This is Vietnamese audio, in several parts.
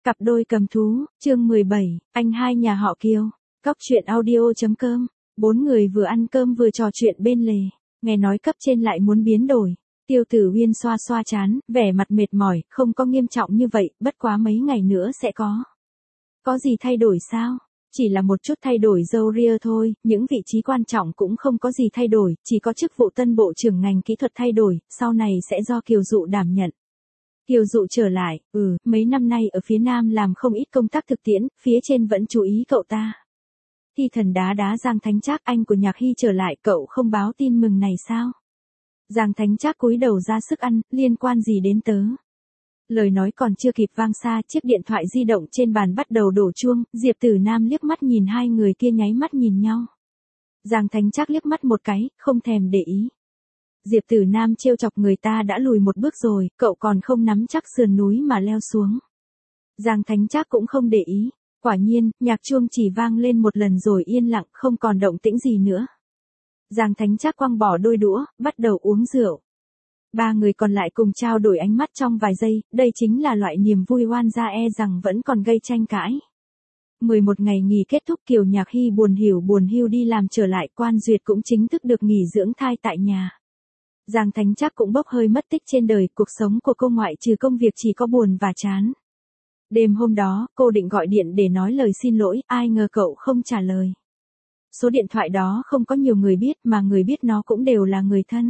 Cặp đôi cầm thú, chương 17, anh hai nhà họ Kiều. Cóc truyện audio.com. Bốn người vừa ăn cơm vừa trò chuyện bên lề, nghe nói cấp trên lại muốn biến đổi. Tiêu Tử Uyên xoa xoa trán, vẻ mặt mệt mỏi, không có nghiêm trọng như vậy, bất quá mấy ngày nữa sẽ có. Có gì thay đổi sao? Chỉ là một chút thay đổi râu ria thôi, những vị trí quan trọng cũng không có gì thay đổi, chỉ có chức vụ tân bộ trưởng ngành kỹ thuật thay đổi, sau này sẽ do Kiều Dụ đảm nhận. Kiều Dụ trở lại, mấy năm nay ở phía Nam làm không ít công tác thực tiễn, phía trên vẫn chú ý cậu ta. Thi Thần đá Giang Thánh Trác, anh của Nhạc Hy trở lại, cậu không báo tin mừng này sao? Giang Thánh Trác cúi đầu ra sức ăn, liên quan gì đến tớ? Lời nói còn chưa kịp vang xa, chiếc điện thoại di động trên bàn bắt đầu đổ chuông, Diệp Tử Nam liếc mắt nhìn hai người kia nháy mắt nhìn nhau. Giang Thánh Trác liếc mắt một cái, không thèm để ý. Diệp Tử Nam trêu chọc người ta đã lùi một bước rồi, cậu còn không nắm chắc sườn núi mà leo xuống. Giang Thánh Trác cũng không để ý. Quả nhiên, nhạc chuông chỉ vang lên một lần rồi yên lặng, không còn động tĩnh gì nữa. Giang Thánh Trác quăng bỏ đôi đũa, bắt đầu uống rượu. Ba người còn lại cùng trao đổi ánh mắt trong vài giây, đây chính là loại niềm vui oan gia e rằng vẫn còn gây tranh cãi. 11 ngày nghỉ kết thúc, Kiều Nhạc Hy buồn hiu đi làm trở lại, Quan Duyệt cũng chính thức được nghỉ dưỡng thai tại nhà. Giang Thánh Trác cũng bốc hơi mất tích trên đời, cuộc sống của cô ngoại trừ công việc chỉ có buồn và chán. Đêm hôm đó, cô định gọi điện để nói lời xin lỗi, ai ngờ cậu không trả lời. Số điện thoại đó không có nhiều người biết, mà người biết nó cũng đều là người thân.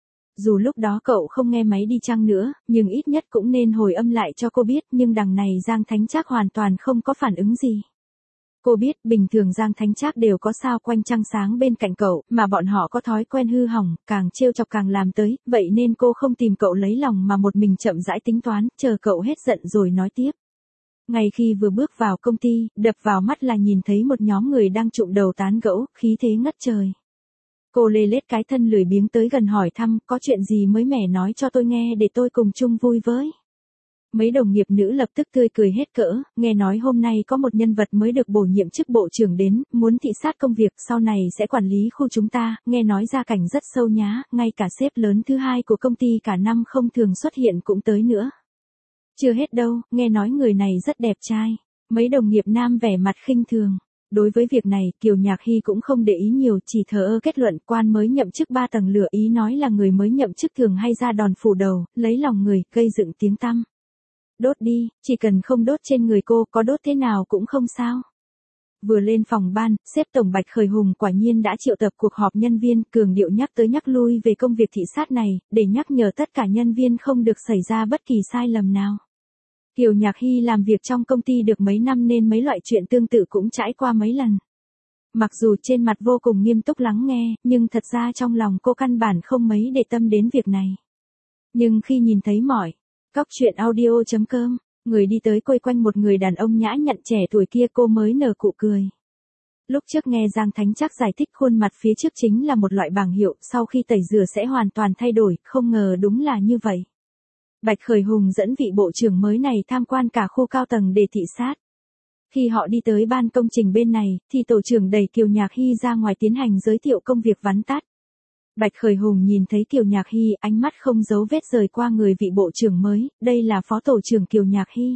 Dù lúc đó cậu không nghe máy đi chăng nữa, nhưng ít nhất cũng nên hồi âm lại cho cô biết, nhưng đằng này Giang Thánh Trác hoàn toàn không có phản ứng gì. Cô biết, bình thường Giang Thánh Trác đều có sao quanh trăng sáng bên cạnh cậu, mà bọn họ có thói quen hư hỏng, càng trêu chọc càng làm tới, vậy nên cô không tìm cậu lấy lòng mà một mình chậm rãi tính toán, chờ cậu hết giận rồi nói tiếp. Ngay khi vừa bước vào công ty, đập vào mắt là nhìn thấy một nhóm người đang trụm đầu tán gẫu, khí thế ngất trời. Cô lê lết cái thân lười biếng tới gần hỏi thăm, có chuyện gì mới mẻ nói cho tôi nghe để tôi cùng chung vui với. Mấy đồng nghiệp nữ lập tức tươi cười hết cỡ, nghe nói hôm nay có một nhân vật mới được bổ nhiệm chức bộ trưởng đến, muốn thị sát công việc, sau này sẽ quản lý khu chúng ta, nghe nói gia cảnh rất sâu nhá, ngay cả sếp lớn thứ hai của công ty cả năm không thường xuất hiện cũng tới nữa. Chưa hết đâu, nghe nói người này rất đẹp trai. Mấy đồng nghiệp nam vẻ mặt khinh thường. Đối với việc này, Kiều Nhạc Hy cũng không để ý nhiều, chỉ thờ ơ kết luận, quan mới nhậm chức 3 tầng lửa, ý nói là người mới nhậm chức thường hay ra đòn phủ đầu, lấy lòng người, gây dựng tiếng tăm. Đốt đi, chỉ cần không đốt trên người cô, có đốt thế nào cũng không sao. Vừa lên phòng ban, sếp tổng Bạch Khởi Hùng quả nhiên đã triệu tập cuộc họp nhân viên, cường điệu nhắc tới nhắc lui về công việc thị sát này, để nhắc nhở tất cả nhân viên không được xảy ra bất kỳ sai lầm nào. Kiều Nhạc Hy làm việc trong công ty được mấy năm nên mấy loại chuyện tương tự cũng trải qua mấy lần. Mặc dù trên mặt vô cùng nghiêm túc lắng nghe, nhưng thật ra trong lòng cô căn bản không mấy để tâm đến việc này. Nhưng khi nhìn thấy Cóc truyện audio.com, người đi tới quây quanh một người đàn ông nhã nhặn trẻ tuổi kia, cô mới nở cụ cười. Lúc trước nghe Giang Thánh Trác giải thích khuôn mặt phía trước chính là một loại bảng hiệu, sau khi tẩy rửa sẽ hoàn toàn thay đổi, không ngờ đúng là như vậy. Bạch Khởi Hùng dẫn vị bộ trưởng mới này tham quan cả khu cao tầng để thị sát. Khi họ đi tới ban công trình bên này, thì tổ trưởng đẩy Kiều Nhạc Hy ra ngoài tiến hành giới thiệu công việc vắn tắt. Bạch Khởi Hùng nhìn thấy Kiều Nhạc Hy, ánh mắt không giấu vết rời qua người vị bộ trưởng mới, đây là phó tổ trưởng Kiều Nhạc Hy.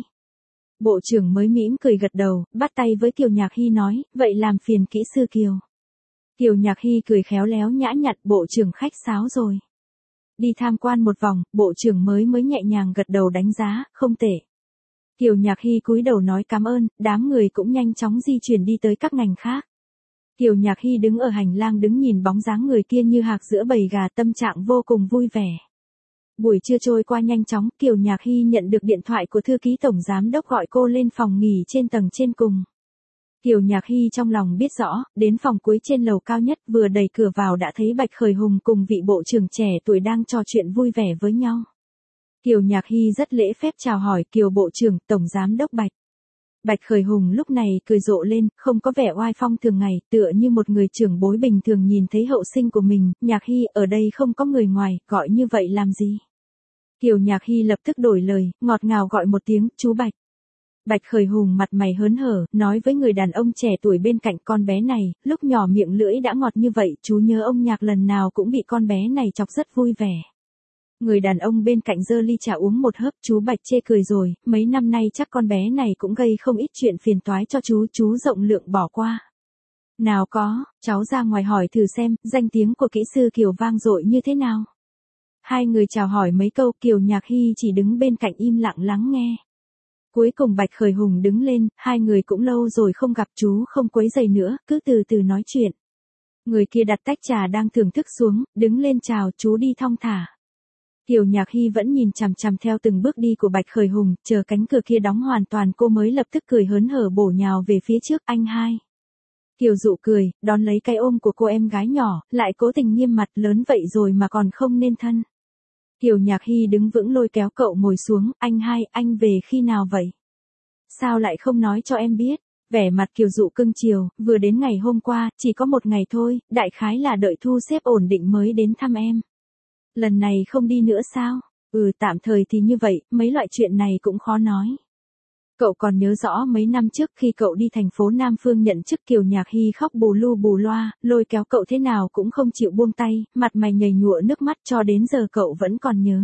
Bộ trưởng mới mỉm cười gật đầu, bắt tay với Kiều Nhạc Hy nói, vậy làm phiền kỹ sư Kiều. Kiều Nhạc Hy cười khéo léo nhã nhặn, bộ trưởng khách sáo rồi. Đi tham quan một vòng, bộ trưởng mới nhẹ nhàng gật đầu đánh giá, không tệ. Kiều Nhạc Hy cúi đầu nói cảm ơn, đám người cũng nhanh chóng di chuyển đi tới các ngành khác. Kiều Nhạc Hy đứng ở hành lang đứng nhìn bóng dáng người kia như hạc giữa bầy gà, tâm trạng vô cùng vui vẻ. Buổi trưa trôi qua nhanh chóng, Kiều Nhạc Hy nhận được điện thoại của thư ký tổng giám đốc gọi cô lên phòng nghỉ trên tầng trên cùng. Kiều Nhạc Hy trong lòng biết rõ, đến phòng cuối trên lầu cao nhất, vừa đẩy cửa vào đã thấy Bạch Khởi Hùng cùng vị bộ trưởng trẻ tuổi đang trò chuyện vui vẻ với nhau. Kiều Nhạc Hy rất lễ phép chào hỏi, Kiều bộ trưởng, tổng giám đốc Bạch. Bạch Khởi Hùng lúc này cười rộ lên, không có vẻ oai phong thường ngày, tựa như một người trưởng bối bình thường nhìn thấy hậu sinh của mình. Nhạc Hy, ở đây không có người ngoài, gọi như vậy làm gì? Kiều Nhạc Hy lập tức đổi lời, ngọt ngào gọi một tiếng, chú Bạch. Bạch Khởi Hùng mặt mày hớn hở, nói với người đàn ông trẻ tuổi bên cạnh, con bé này, lúc nhỏ miệng lưỡi đã ngọt như vậy, chú nhớ ông Nhạc lần nào cũng bị con bé này chọc rất vui vẻ. Người đàn ông bên cạnh giơ ly trà uống một hớp, chú Bạch chê cười rồi, mấy năm nay chắc con bé này cũng gây không ít chuyện phiền toái cho chú rộng lượng bỏ qua. Nào có, cháu ra ngoài hỏi thử xem, danh tiếng của kỹ sư Kiều vang dội như thế nào. Hai người chào hỏi mấy câu, Kiều Nhạc Hy chỉ đứng bên cạnh im lặng lắng nghe. Cuối cùng Bạch Khởi Hùng đứng lên, hai người cũng lâu rồi không gặp, chú không quấy rầy nữa, cứ từ từ nói chuyện. Người kia đặt tách trà đang thưởng thức xuống, đứng lên chào, chú đi thong thả. Kiều Nhạc Hy vẫn nhìn chằm chằm theo từng bước đi của Bạch Khởi Hùng, chờ cánh cửa kia đóng hoàn toàn cô mới lập tức cười hớn hở bổ nhào về phía trước, anh hai. Kiều Dụ cười, đón lấy cái ôm của cô em gái nhỏ, lại cố tình nghiêm mặt, lớn vậy rồi mà còn không nên thân. Kiều Nhạc Hy đứng vững lôi kéo cậu ngồi xuống, anh hai, anh về khi nào vậy? Sao lại không nói cho em biết? Vẻ mặt Kiều Dụ cưng chiều, vừa đến ngày hôm qua, chỉ có một ngày thôi, đại khái là đợi thu xếp ổn định mới đến thăm em. Lần này không đi nữa sao? Tạm thời thì như vậy, mấy loại chuyện này cũng khó nói. Cậu còn nhớ rõ mấy năm trước khi cậu đi thành phố Nam Phương nhận chức, Kiều Nhạc Hy khóc bù lu bù loa, lôi kéo cậu thế nào cũng không chịu buông tay, mặt mày nhầy nhụa nước mắt, cho đến giờ cậu vẫn còn nhớ.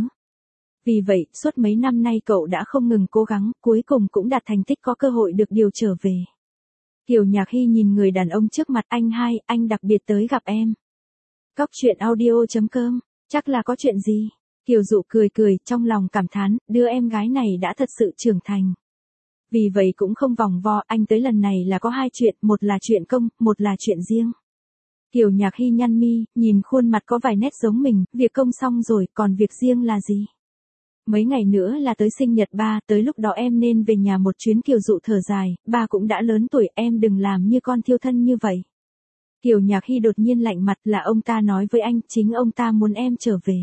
Vì vậy, suốt mấy năm nay cậu đã không ngừng cố gắng, cuối cùng cũng đạt thành tích, có cơ hội được điều trở về. Kiều Nhạc Hy nhìn người đàn ông trước mặt, anh hai, anh đặc biệt tới gặp em. Cóc truyện audio.com, chắc là có chuyện gì? Kiều Dụ cười cười, trong lòng cảm thán, đứa em gái này đã thật sự trưởng thành. Vì vậy cũng không vòng vo, anh tới lần này là có hai chuyện, một là chuyện công, một là chuyện riêng. Kiều Nhạc Hy nhăn mi, nhìn khuôn mặt có vài nét giống mình, việc công xong rồi, còn việc riêng là gì? Mấy ngày nữa là tới sinh nhật ba, tới lúc đó em nên về nhà một chuyến. Kiều Dụ thở dài, ba cũng đã lớn tuổi, em đừng làm như con thiêu thân như vậy. Kiều Nhạc Hy đột nhiên lạnh mặt, là ông ta nói với anh, chính ông ta muốn em trở về.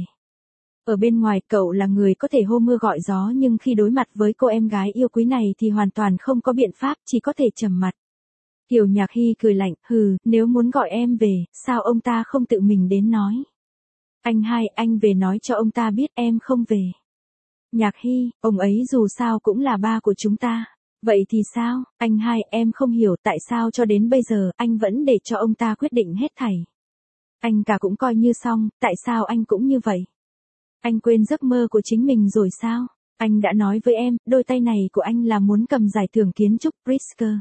Ở bên ngoài, cậu là người có thể hô mưa gọi gió, nhưng khi đối mặt với cô em gái yêu quý này thì hoàn toàn không có biện pháp, chỉ có thể trầm mặt. Kiều Nhạc Hy cười lạnh, nếu muốn gọi em về, sao ông ta không tự mình đến nói? Anh hai, anh về nói cho ông ta biết em không về. Nhạc Hy, ông ấy dù sao cũng là ba của chúng ta. Vậy thì sao, anh hai, em không hiểu tại sao cho đến bây giờ anh vẫn để cho ông ta quyết định hết thảy. Anh cả cũng coi như xong, tại sao anh cũng như vậy? Anh quên giấc mơ của chính mình rồi sao? Anh đã nói với em, đôi tay này của anh là muốn cầm giải thưởng kiến trúc Pritzker.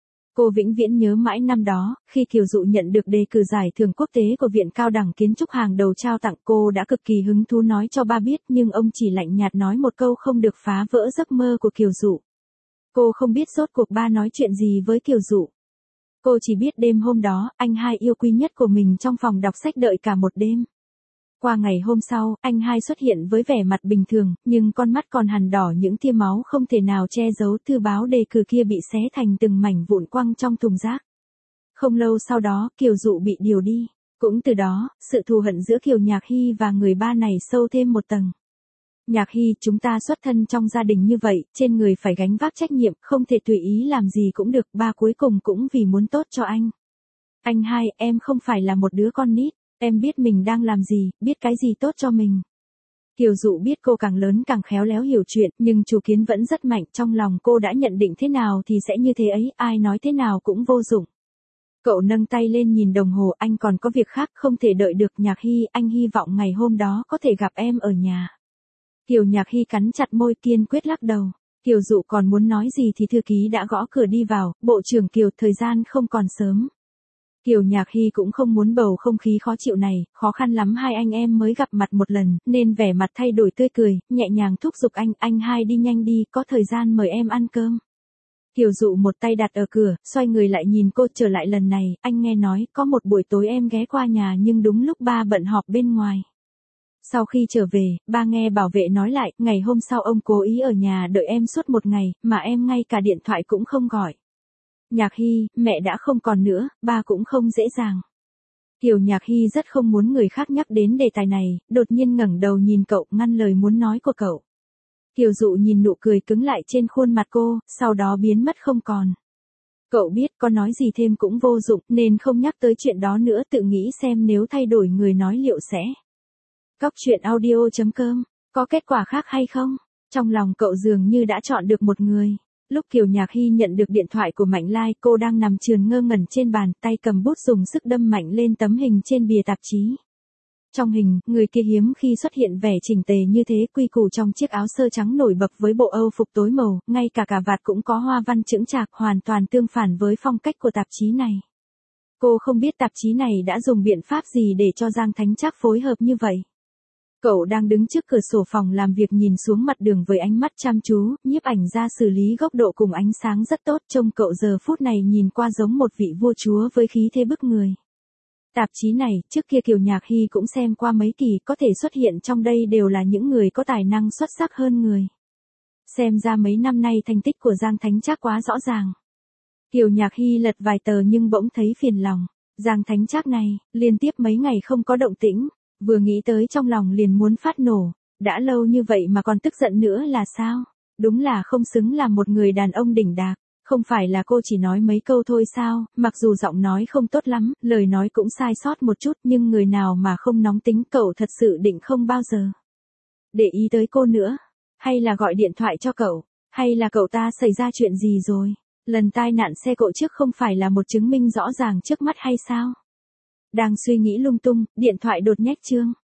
Cô vĩnh viễn nhớ mãi năm đó, khi Kiều Dụ nhận được đề cử giải thưởng quốc tế của Viện Cao đẳng Kiến trúc hàng đầu trao tặng, cô đã cực kỳ hứng thú nói cho ba biết, nhưng ông chỉ lạnh nhạt nói một câu không được phá vỡ giấc mơ của Kiều Dụ. Cô không biết rốt cuộc ba nói chuyện gì với Kiều Dụ. Cô chỉ biết đêm hôm đó, anh hai yêu quý nhất của mình trong phòng đọc sách đợi cả một đêm. Qua ngày hôm sau, anh hai xuất hiện với vẻ mặt bình thường, nhưng con mắt còn hằn đỏ những tia máu không thể nào che giấu. Thư báo đề cử kia bị xé thành từng mảnh vụn quăng trong thùng rác. Không lâu sau đó, Kiều Dụ bị điều đi. Cũng từ đó, sự thù hận giữa Kiều Nhạc Hy và người ba này sâu thêm một tầng. Nhạc Hy, chúng ta xuất thân trong gia đình như vậy, trên người phải gánh vác trách nhiệm, không thể tùy ý làm gì cũng được, ba cuối cùng cũng vì muốn tốt cho anh. Anh hai, em không phải là một đứa con nít. Em biết mình đang làm gì, biết cái gì tốt cho mình. Kiều Dụ biết cô càng lớn càng khéo léo hiểu chuyện, nhưng chủ kiến vẫn rất mạnh, trong lòng cô đã nhận định thế nào thì sẽ như thế ấy, ai nói thế nào cũng vô dụng. Cậu nâng tay lên nhìn đồng hồ, anh còn có việc khác, không thể đợi được. Nhạc Hy, anh hy vọng ngày hôm đó có thể gặp em ở nhà. Kiều Nhạc Hy cắn chặt môi, kiên quyết lắc đầu. Kiều Dụ còn muốn nói gì thì thư ký đã gõ cửa đi vào, bộ trưởng Kiều, thời gian không còn sớm. Kiều Nhạc Hy cũng không muốn bầu không khí khó chịu này, khó khăn lắm hai anh em mới gặp mặt một lần, nên vẻ mặt thay đổi tươi cười, nhẹ nhàng thúc giục anh hai đi nhanh đi, có thời gian mời em ăn cơm. Kiều Dụ một tay đặt ở cửa, xoay người lại nhìn cô, trở lại lần này, anh nghe nói, có một buổi tối em ghé qua nhà nhưng đúng lúc ba bận họp bên ngoài. Sau khi trở về, ba nghe bảo vệ nói lại, ngày hôm sau ông cố ý ở nhà đợi em suốt một ngày, mà em ngay cả điện thoại cũng không gọi. Nhạc Hy, mẹ đã không còn nữa, ba cũng không dễ dàng. Kiều Nhạc Hy rất không muốn người khác nhắc đến đề tài này, đột nhiên ngẩng đầu nhìn cậu, ngăn lời muốn nói của cậu. Kiều Dụ nhìn nụ cười cứng lại trên khuôn mặt cô, sau đó biến mất không còn. Cậu biết có nói gì thêm cũng vô dụng, nên không nhắc tới chuyện đó nữa, tự nghĩ xem nếu thay đổi người nói liệu sẽ. Cóc truyện audio.com, có kết quả khác hay không? Trong lòng cậu dường như đã chọn được một người. Lúc Kiều Nhạc Hy nhận được điện thoại của Mạnh Lai, cô đang nằm chườn ngơ ngẩn trên bàn, tay cầm bút dùng sức đâm mạnh lên tấm hình trên bìa tạp chí. Trong hình, người kia hiếm khi xuất hiện vẻ chỉnh tề như thế, quy củ trong chiếc áo sơ trắng nổi bật với bộ âu phục tối màu, ngay cả cà vạt cũng có hoa văn chững chạc, hoàn toàn tương phản với phong cách của tạp chí này. Cô không biết tạp chí này đã dùng biện pháp gì để cho Giang Thánh Trác phối hợp như vậy. Cậu đang đứng trước cửa sổ phòng làm việc nhìn xuống mặt đường với ánh mắt chăm chú, nhiếp ảnh ra xử lý góc độ cùng ánh sáng rất tốt, trông cậu giờ phút này nhìn qua giống một vị vua chúa với khí thế bức người. Tạp chí này, trước kia Kiều Nhạc Hy cũng xem qua mấy kỳ, có thể xuất hiện trong đây đều là những người có tài năng xuất sắc hơn người. Xem ra mấy năm nay thành tích của Giang Thánh Trác quá rõ ràng. Kiều Nhạc Hy lật vài tờ nhưng bỗng thấy phiền lòng. Giang Thánh Trác này, liên tiếp mấy ngày không có động tĩnh, vừa nghĩ tới trong lòng liền muốn phát nổ. Đã lâu như vậy mà còn tức giận nữa là sao? Đúng là không xứng làm một người đàn ông đỉnh đạc. Không phải là cô chỉ nói mấy câu thôi sao, mặc dù giọng nói không tốt lắm, lời nói cũng sai sót một chút, nhưng người nào mà không nóng tính, cậu thật sự định không bao giờ để ý tới cô nữa. Hay là gọi điện thoại cho cậu, hay là cậu ta xảy ra chuyện gì rồi? Lần tai nạn xe cộ trước không phải là một chứng minh rõ ràng trước mắt hay sao? Đang suy nghĩ lung tung, điện thoại đột nhách chuông.